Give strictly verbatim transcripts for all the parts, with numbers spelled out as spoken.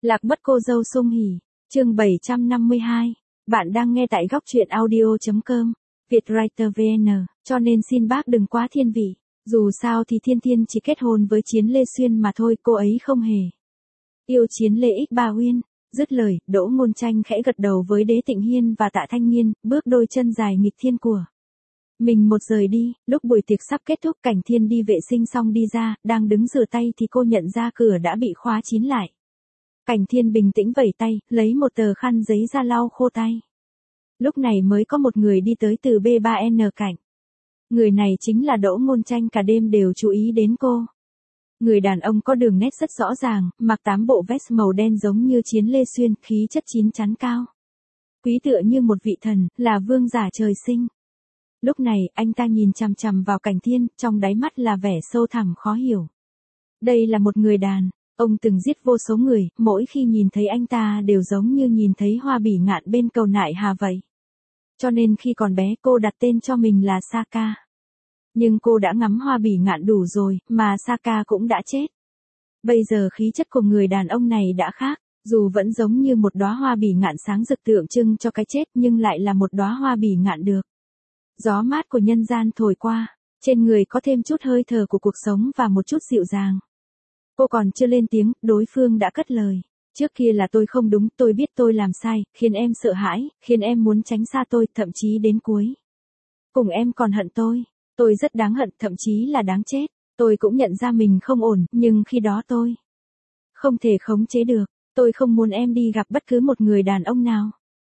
Lạc mất cô dâu Sung Hỉ, chương bảy trăm năm mươi hai. Bạn đang nghe tại góc truyện audio chấm com, Vietwriter vê en, cho nên xin bác đừng quá thiên vị. Dù sao thì Thiên Thiên chỉ kết hôn với Chiến Lê Xuyên mà thôi, cô ấy không hề yêu Chiến Lê Ích Ba Uyên. Dứt lời, Đỗ Ngôn Tranh khẽ gật đầu với Đế Tịnh Hiên và Tạ Thanh Niên, bước đôi chân dài nghịch thiên của mình một rời đi. Lúc buổi tiệc sắp kết thúc, Cảnh Thiên đi vệ sinh xong đi ra, đang đứng rửa tay thì cô nhận ra cửa đã bị khóa kín lại. Cảnh Thiên bình tĩnh vẩy tay, lấy một tờ khăn giấy ra lau khô tay. Lúc này mới có một người đi tới từ B ba N cạnh. Người này chính là Đỗ Ngôn Tranh, cả đêm đều chú ý đến cô. Người đàn ông có đường nét rất rõ ràng, mặc tám bộ vest màu đen giống như Chiến Lê Xuyên, khí chất chín chắn cao. Quý tựa như một vị thần, là vương giả trời sinh. Lúc này, anh ta nhìn chằm chằm vào Cảnh Thiên, trong đáy mắt là vẻ sâu thẳm khó hiểu. Đây là một người đàn ông từng giết vô số người, mỗi khi nhìn thấy anh ta đều giống như nhìn thấy Hoa Bỉ Ngạn bên cầu Nại Hà vậy. Cho nên khi còn bé cô đặt tên cho mình là Saka. Nhưng cô đã ngắm Hoa Bỉ Ngạn đủ rồi, mà Saka cũng đã chết. Bây giờ khí chất của người đàn ông này đã khác, dù vẫn giống như một đóa hoa bỉ ngạn sáng rực tượng trưng cho cái chết, nhưng lại là một đóa hoa bỉ ngạn được gió mát của nhân gian thổi qua, trên người có thêm chút hơi thở của cuộc sống và một chút dịu dàng. Cô còn chưa lên tiếng, đối phương đã cất lời. Trước kia là tôi không đúng, tôi biết tôi làm sai, khiến em sợ hãi, khiến em muốn tránh xa tôi, thậm chí đến cuối cùng em còn hận tôi. Tôi rất đáng hận, thậm chí là đáng chết. Tôi cũng nhận ra mình không ổn, nhưng khi đó tôi không thể khống chế được. Tôi không muốn em đi gặp bất cứ một người đàn ông nào.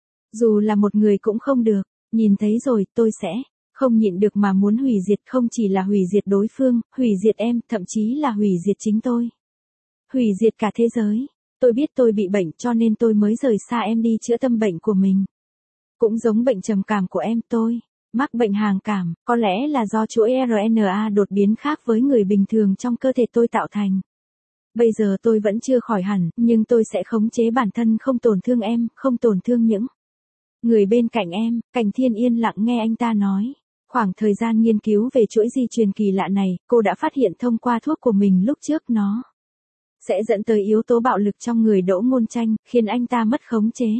Dù là một người cũng không được. Nhìn thấy rồi, tôi sẽ không nhịn được mà muốn hủy diệt, không chỉ là hủy diệt đối phương, hủy diệt em, thậm chí là hủy diệt chính tôi. Hủy diệt cả thế giới. Tôi biết tôi bị bệnh, cho nên tôi mới rời xa em đi chữa tâm bệnh của mình. Cũng giống bệnh trầm cảm của em, tôi mắc bệnh hàng cảm, có lẽ là do chuỗi R N A đột biến khác với người bình thường trong cơ thể tôi tạo thành. Bây giờ tôi vẫn chưa khỏi hẳn, nhưng tôi sẽ khống chế bản thân không tổn thương em, không tổn thương những người bên cạnh em. Cảnh Thiên yên lặng nghe anh ta nói. Khoảng thời gian nghiên cứu về chuỗi di truyền kỳ lạ này, cô đã phát hiện thông qua thuốc của mình lúc trước nó sẽ dẫn tới yếu tố bạo lực trong người Đỗ Ngôn Tranh, khiến anh ta mất khống chế.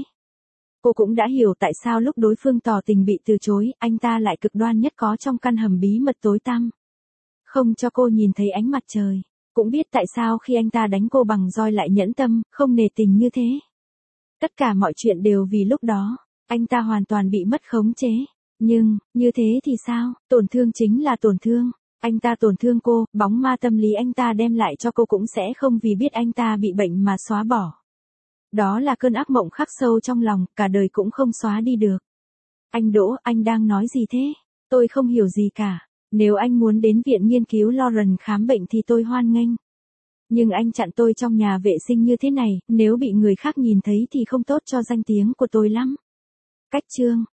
Cô cũng đã hiểu tại sao lúc đối phương tỏ tình bị từ chối, anh ta lại cực đoan nhất có trong căn hầm bí mật tối tăm, không cho cô nhìn thấy ánh mặt trời. Cũng biết tại sao khi anh ta đánh cô bằng roi lại nhẫn tâm, không nề tình như thế. Tất cả mọi chuyện đều vì lúc đó anh ta hoàn toàn bị mất khống chế. Nhưng, như thế thì sao? Tổn thương chính là tổn thương. Anh ta tổn thương cô, bóng ma tâm lý anh ta đem lại cho cô cũng sẽ không vì biết anh ta bị bệnh mà xóa bỏ. Đó là cơn ác mộng khắc sâu trong lòng, cả đời cũng không xóa đi được. Anh Đỗ, anh đang nói gì thế? Tôi không hiểu gì cả. Nếu anh muốn đến viện nghiên cứu Lauren khám bệnh thì tôi hoan nghênh. Nhưng anh chặn tôi trong nhà vệ sinh như thế này, nếu bị người khác nhìn thấy thì không tốt cho danh tiếng của tôi lắm. Cách chương